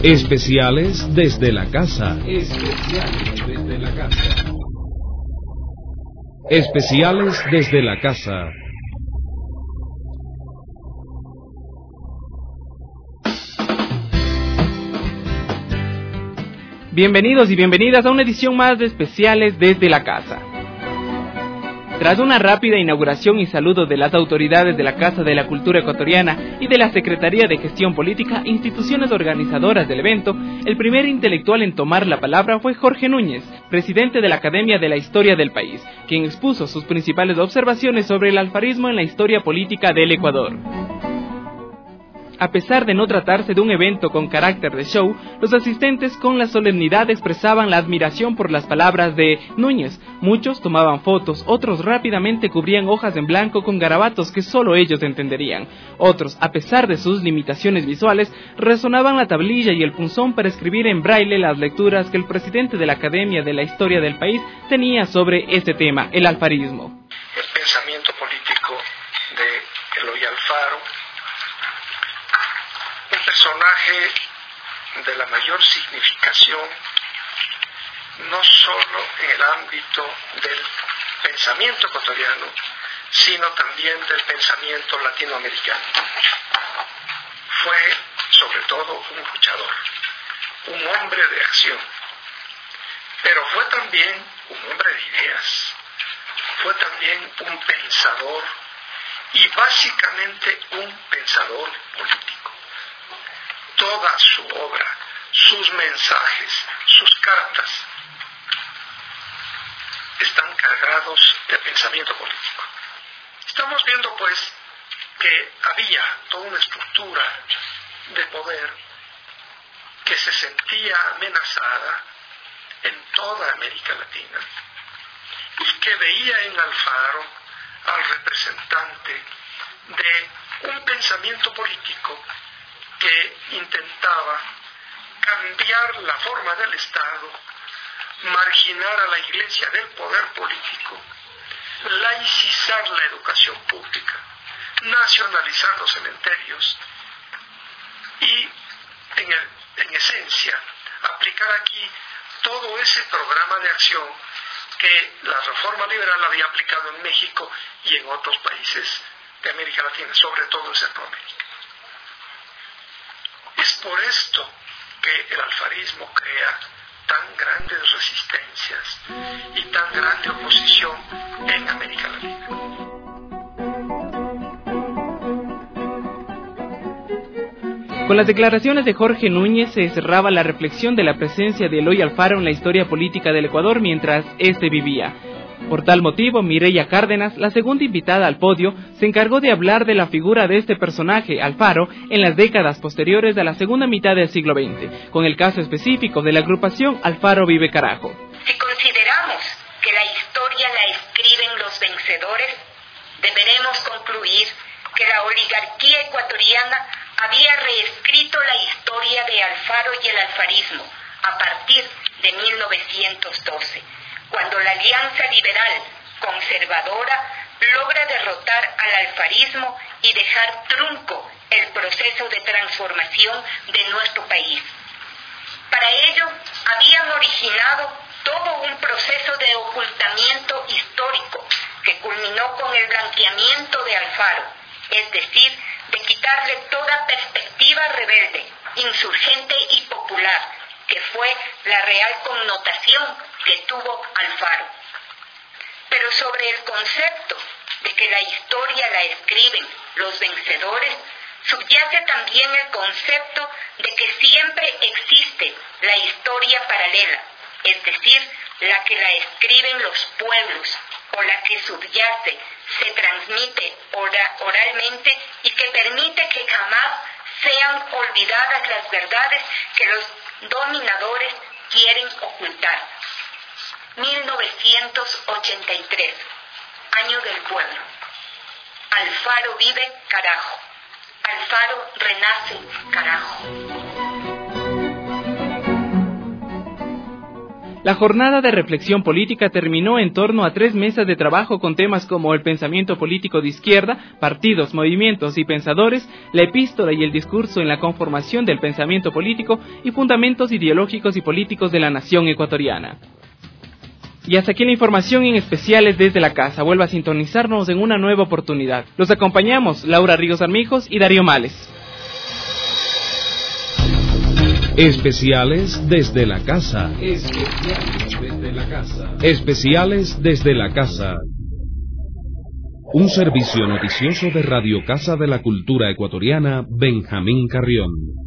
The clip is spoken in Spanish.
Especiales desde la casa. Especiales desde la casa. Especiales desde la casa. Bienvenidos y bienvenidas a una edición más de Especiales desde la casa. Tras una rápida inauguración y saludo de las autoridades de la Casa de la Cultura Ecuatoriana y de la Secretaría de Gestión Política, instituciones organizadoras del evento, el primer intelectual en tomar la palabra fue Jorge Núñez, presidente de la Academia de la Historia del país, quien expuso sus principales observaciones sobre el alfarismo en la historia política del Ecuador. A pesar de no tratarse de un evento con carácter de show, los asistentes con la solemnidad expresaban la admiración por las palabras de Núñez. Muchos tomaban fotos, otros rápidamente cubrían hojas en blanco con garabatos que solo ellos entenderían. Otros, a pesar de sus limitaciones visuales, resonaban la tablilla y el punzón para escribir en braille las lecturas que el presidente de la Academia de la Historia del país tenía sobre este tema, el alfarismo. El pensamiento político de Eloy Alfaro, un personaje de la mayor significación, no solo en el ámbito del pensamiento ecuatoriano, sino también del pensamiento latinoamericano. Fue, sobre todo, un luchador, un hombre de acción, pero fue también un hombre de ideas, fue también un pensador y básicamente un pensador político. Toda su obra, sus mensajes, sus cartas, están cargados de pensamiento político. Estamos viendo, pues, que había toda una estructura de poder que se sentía amenazada en toda América Latina y que veía en Alfaro al representante de un pensamiento político que intentaba cambiar la forma del Estado, marginar a la Iglesia del poder político, laicizar la educación pública, nacionalizar los cementerios y, en esencia, aplicar aquí todo ese programa de acción que la Reforma Liberal había aplicado en México y en otros países de América Latina, sobre todo en Centroamérica. Es por esto que el alfarismo crea tan grandes resistencias y tan grande oposición en América Latina. Con las declaraciones de Jorge Núñez se cerraba la reflexión de la presencia de Eloy Alfaro en la historia política del Ecuador mientras éste vivía. Por tal motivo, Mireya Cárdenas, la segunda invitada al podio, se encargó de hablar de la figura de este personaje, Alfaro, en las décadas posteriores a la segunda mitad del siglo XX, con el caso específico de la agrupación Alfaro Vive Carajo. Si consideramos que la historia la escriben los vencedores, deberemos concluir que la oligarquía ecuatoriana había reescrito la historia de Alfaro y el alfarismo a partir de 1912. Cuando la Alianza Liberal Conservadora logra derrotar al alfarismo y dejar trunco el proceso de transformación de nuestro país. Para ello, habían originado todo un proceso de ocultamiento histórico que culminó con el blanqueamiento de Alfaro, es decir, de quitarle toda perspectiva rebelde, insurgente y popular, que fue la real connotación que tuvo Alfaro. Pero sobre el concepto de que la historia la escriben los vencedores, subyace también el concepto de que siempre existe la historia paralela, es decir, la que la escriben los pueblos, o la que subyace, se transmite oralmente y que permite que jamás sean olvidadas las verdades que los dominadores quieren ocultar. 1983, año del pueblo. Alfaro vive, carajo. Alfaro renace, carajo. La jornada de reflexión política terminó en torno a 3 mesas de trabajo con temas como el pensamiento político de izquierda, partidos, movimientos y pensadores, la epístola y el discurso en la conformación del pensamiento político y fundamentos ideológicos y políticos de la nación ecuatoriana. Y hasta aquí la información en especiales desde la casa. Vuelva a sintonizarnos en una nueva oportunidad. Los acompañamos Laura Ríos Armijos y Darío Males. Especiales desde la casa. Especiales desde la casa. Especiales desde la casa. Un servicio noticioso de Radio Casa de la Cultura Ecuatoriana, Benjamín Carrión.